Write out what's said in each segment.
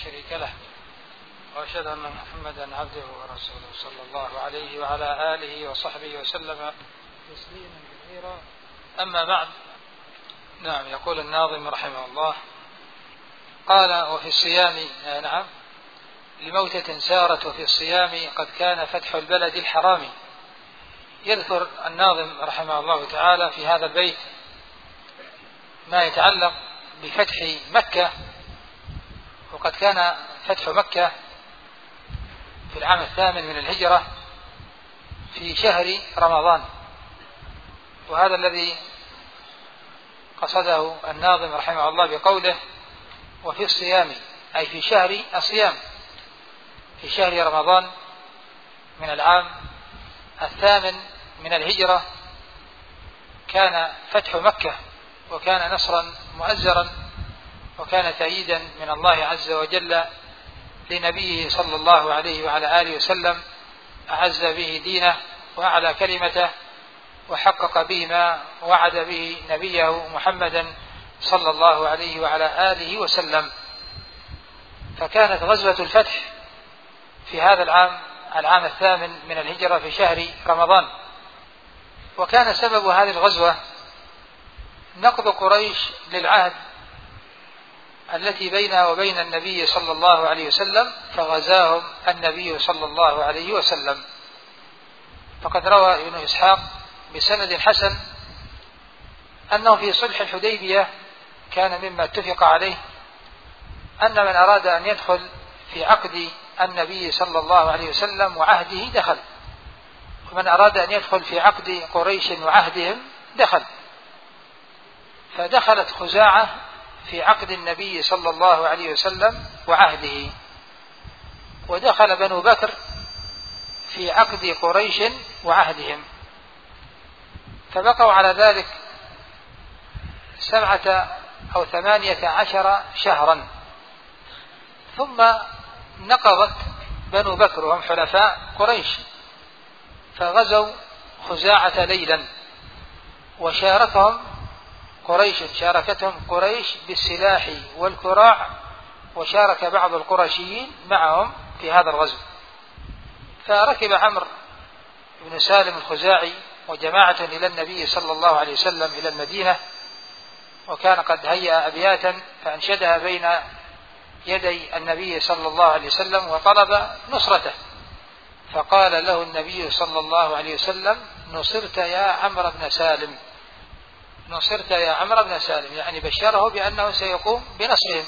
شريك له، وأشهد أن محمدا عبده ورسوله صلى الله عليه وعلى آله وصحبه وسلم تسليما كثيرا. أما بعد، نعم، يقول الناظم رحمه الله: قال وفي الصيام لموتة سارت وفي الصيام قد كان فتح البلد الحرام. يذكر الناظم رحمه الله تعالى في هذا البيت ما يتعلق بفتح مكة، وقد كان فتح مكة في العام 8 من الهجرة في شهر رمضان، وهذا الذي قصده الناظم رحمه الله بقوله وفي الصيام، أي في شهر الصيام، في شهر رمضان من العام 8 من الهجرة كان فتح مكة، وكان نصرا مؤزرا، وكان تأييدا من الله عز وجل لنبيه صلى الله عليه وعلى آله وسلم، أعز به دينه وأعلى كلمته، وحقق به ما وعد به نبيه محمدا صلى الله عليه وعلى آله وسلم. فكانت غزوة الفتح في هذا العام 8 من الهجرة في شهر رمضان، وكان سبب هذه الغزوة نقض قريش للعهد التي بينها وبين النبي صلى الله عليه وسلم، فغزاهم النبي صلى الله عليه وسلم. فقد روى ابن إسحاق بسند حسن أنه في صلح الحديبية كان مما اتفق عليه أن من أراد أن يدخل في عقد النبي صلى الله عليه وسلم وعهده دخل، ومن أراد أن يدخل في عقد قريش وعهدهم دخل. فدخلت خزاعة في عقد النبي صلى الله عليه وسلم وعهده، ودخل بنو بكر في عقد قريش وعهدهم، فبقوا على ذلك 7 أو 18 شهرا. ثم نقضت بنو بكر وهم حلفاء قريش، فغزوا خزاعة ليلا، شاركتهم قريش بالسلاح والكراع، وشارك بعض القرشيين معهم في هذا الغزو. فركب عمرو بن سالم الخزاعي وجماعة إلى النبي صلى الله عليه وسلم إلى المدينة، وكان قد هيأ أبياتا فأنشدها بين يدي النبي صلى الله عليه وسلم وطلب نصرته، فقال له النبي صلى الله عليه وسلم: نصرت يا عمرو بن سالم، نصرت يا عمرو بن سالم، يعني بشره بأنه سيقوم بنصرهم.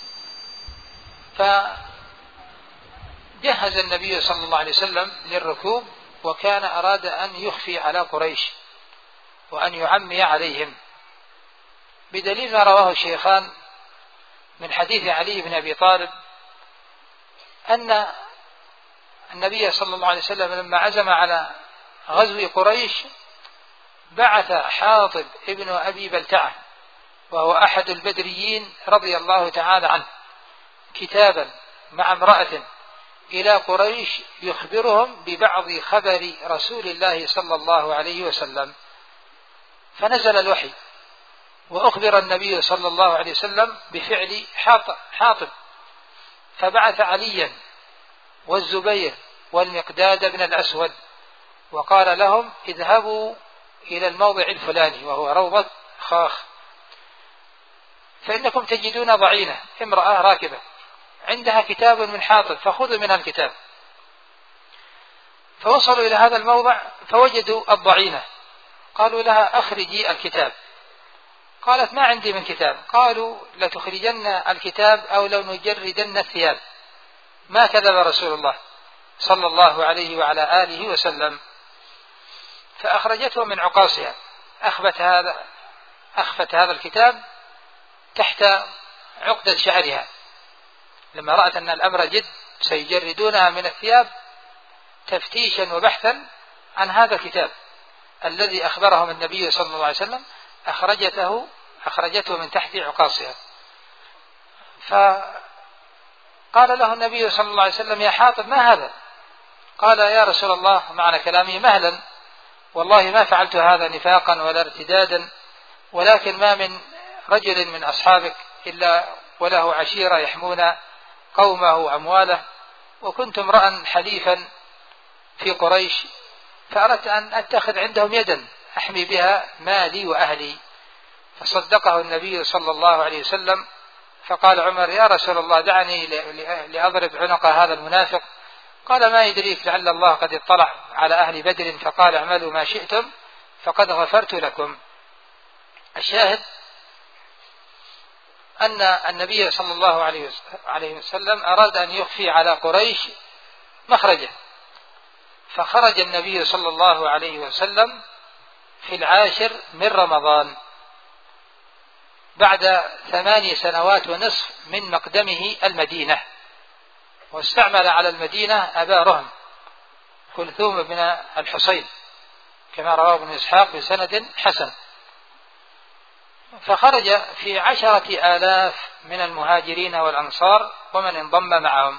فجهز النبي صلى الله عليه وسلم للركوب، وكان أراد أن يخفي على قريش وأن يعمي عليهم، بدليل ما رواه الشيخان من حديث علي بن أبي طالب أن النبي صلى الله عليه وسلم لما عزم على غزو قريش بعث حاطب ابن أبي بلتعة، وهو أحد البدريين رضي الله تعالى عنه، كتابا مع امرأة إلى قريش يخبرهم ببعض خبر رسول الله صلى الله عليه وسلم. فنزل الوحي، وأخبر النبي صلى الله عليه وسلم بفعل حاطب، فبعث عليا والزبير والمقداد بن الأسود، وقال لهم: اذهبوا إلى الموضع الفلاني وهو روضة خاخ، فإنكم تجدون ضعينة، امرأة راكبة عندها كتاب من حاطب، فخذوا منها الكتاب. فوصلوا إلى هذا الموضع فوجدوا الضعينة، قالوا لها: أخرجي الكتاب. قالت: ما عندي من كتاب. قالوا: لتخرجن الكتاب أو لو نجردن الثياب. ما كذب رسول الله صلى الله عليه وعلى آله وسلم. فأخرجته من عقاصها، أخفت هذا الكتاب تحت عقدة شعرها، لما رأت أن الأمر جد سيجردونها من الثياب تفتيشا وبحثا عن هذا الكتاب الذي أخبرهم النبي صلى الله عليه وسلم، أخرجته من تحت عقاصها. فقال له النبي صلى الله عليه وسلم: يا حاطب، ما هذا؟ قال: يا رسول الله، معنى كلامه: مهلا، والله ما فعلت هذا نفاقا ولا ارتدادا، ولكن ما من رجل من أصحابك إلا وله عشيرة يحمون قومه وأمواله، وكنت امرأ حليفا في قريش، فأردت أن أتخذ عندهم يدا أحمي بها مالي وأهلي. فصدقه النبي صلى الله عليه وسلم، فقال عمر: يا رسول الله دعني لأضرب عنق هذا المنافق. قال: ما يدريك، لعل الله قد اطلع على أهل بدر فقال: اعملوا ما شئتم فقد غفرت لكم. الشاهد أن النبي صلى الله عليه وسلم أراد أن يخفي على قريش مخرجه، فخرج النبي صلى الله عليه وسلم في 10 من رمضان بعد 8 سنوات ونصف من مقدمه المدينة، واستعمل على المدينة أبا رهم كلثوم بن الحصين كما رواه ابن إسحاق بسند حسن. فخرج في 10,000 من المهاجرين والأنصار ومن انضم معهم.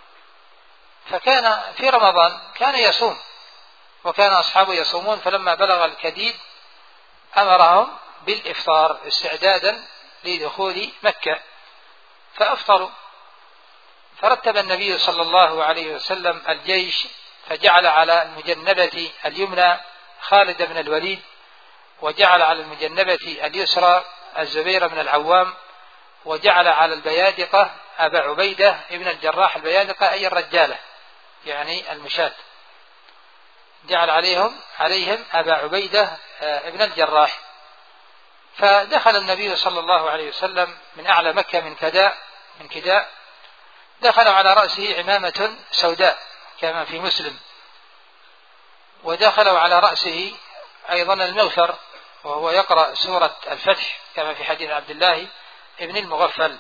فكان في رمضان كان يصوم، وكان أصحابه يصومون، فلما بلغ الكديد أمرهم بالإفطار استعدادا لدخول مكة، فأفطروا. فرتب النبي صلى الله عليه وسلم الجيش، فجعل على المجنبة اليمنى خالد بن الوليد، وجعل على المجنبة اليسرى الزبير بن العوام، وجعل على البيادقة أبا عبيدة ابن الجراح. البيادقة أي الرجالة يعني المشاة، جعل عليهم أبا عبيدة ابن الجراح. فدخل النبي صلى الله عليه وسلم من أعلى مكة من كداء، دخل على رأسه عمامة سوداء كما في مسلم، ودخلوا على رأسه أيضا المغفر وهو يقرأ سورة الفتح كما في حديث عبد الله ابن المغفل.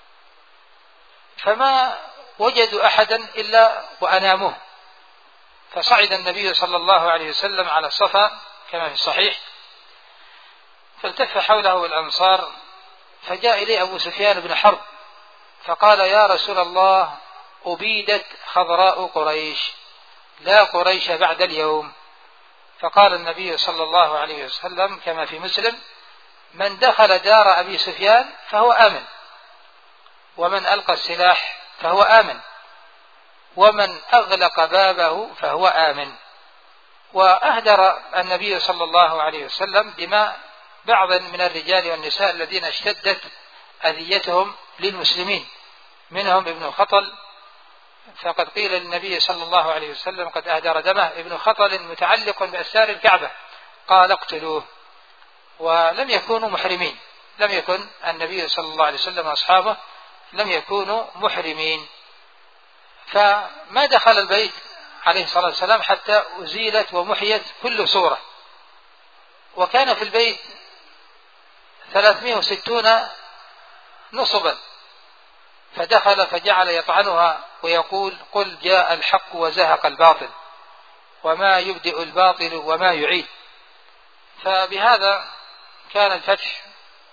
فما وجدوا أحدا إلا وأناموه، فصعد النبي صلى الله عليه وسلم على الصفا كما في الصحيح، فالتف حوله الأنصار، فجاء إليه أبو سفيان بن حرب فقال: يا رسول الله أبيدت خضراء قريش، لا قريش بعد اليوم. فقال النبي صلى الله عليه وسلم كما في مسلم: من دخل دار أبي سفيان فهو آمن، ومن ألقى السلاح فهو آمن، ومن أغلق بابه فهو آمن. وأهدر النبي صلى الله عليه وسلم دماء بعض من الرجال والنساء الذين اشتدت أذيتهم للمسلمين، منهم ابن خطل، فقد قيل للنبي صلى الله عليه وسلم قد أهدر دمه ابن خطل متعلق بأستار الكعبة، قال: اقتلوه. ولم يكونوا محرمين، لم يكن النبي صلى الله عليه وسلم وأصحابه لم يكونوا محرمين. فما دخل البيت عليه الصلاة والسلام حتى أزيلت ومحيت كل صورة. وكان في البيت 360 نصبا، فدخل فجعل يطعنها ويقول: قل جاء الحق وزهق الباطل وما يبدئ الباطل وما يعيد. فبهذا كان الفتح،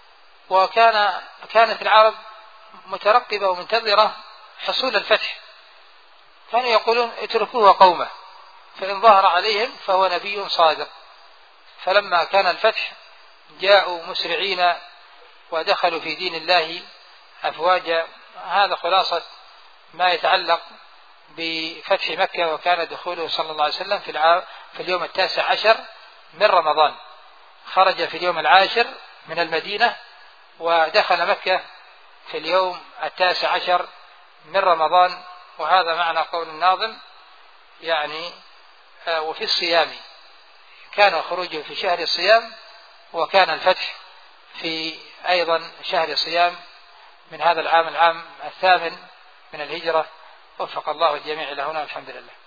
كانت العرب مترقبة ومنتظرة حصول الفتح، كانوا يقولون: اتركوه قومه فإن ظهر عليهم فهو نبي صادق. فلما كان الفتح جاءوا مسرعين ودخلوا في دين الله أفواجا. هذا خلاصة ما يتعلق بفتح مكة. وكان دخوله صلى الله عليه وسلم في اليوم 19 من رمضان، خرج في اليوم 10 من المدينة، ودخل مكة في اليوم 19 من رمضان. وهذا معنى قول الناظم يعني وفي الصيام، كان خروجه في شهر الصيام، وكان الفتح في أيضا شهر الصيام من هذا العام 8 من الهجرة. وفق الله الجميع إلى هنا، الحمد لله.